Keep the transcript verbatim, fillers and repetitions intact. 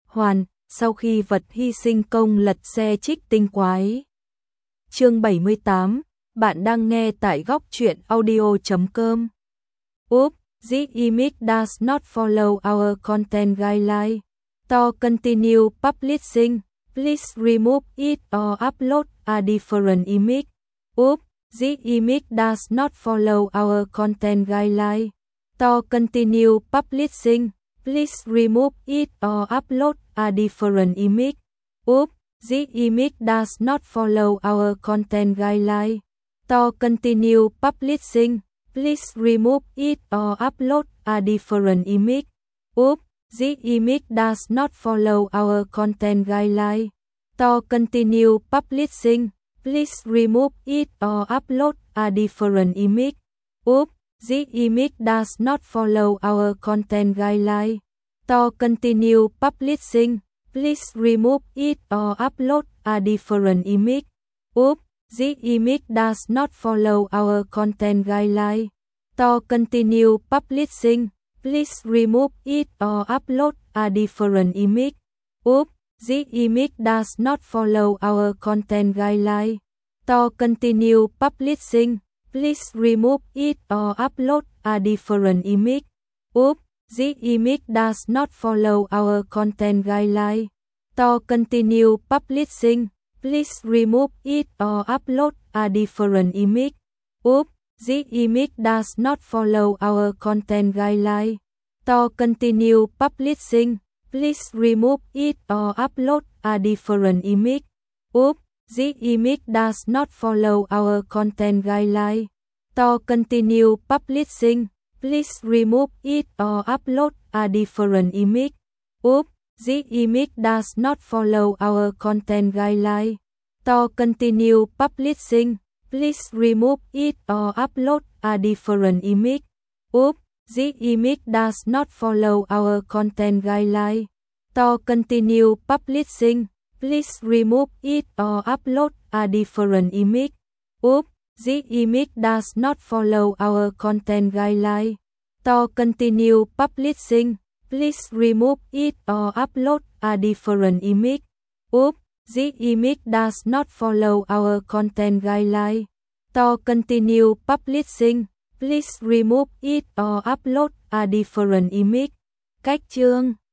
hoàn, sau khi vật hy sinh công lật xe trích tinh quái. Chương bảy mươi tám, bạn đang nghe tại góc truyện audio chấm com. Oops, this image does not follow our content guideline. To continue publishing, please remove it or upload a different image. Oops, this image does not follow our content guideline. To continue publishing, please remove it or upload a different image. Oops, this image does not follow our content guideline. To continue publishing, please remove it or upload a different image. Oops, this image does not follow our content guideline. To continue publishing, please remove it or upload a different image. Oops, this image does not follow our content guideline. To continue publishing, please remove it or upload a different image. Oops, this image does not follow our content guideline. To continue publishing, please remove it or upload a different image. Oops, this image does not follow our content guideline. To continue publishing, please remove it or upload a different image. Oops, this image does not follow our content guideline. To continue publishing, please remove it or upload a different image. Oops, this image does not follow our content guideline. To continue publishing, please remove it or upload a different image. Oops, this image does not follow our content guideline. To continue publishing, please remove it or upload a different image. Oops, this image does not follow our content guideline. To continue publishing, please remove it or upload a different image. Oops, this image does not follow our content guideline. To continue publishing, please remove it or upload a different image. Oops, this image does not follow our content guideline. To continue publishing, please remove it or upload a different image. Oops, this image does not follow our content guideline. To continue publishing, please remove it or upload a different image. Cách chương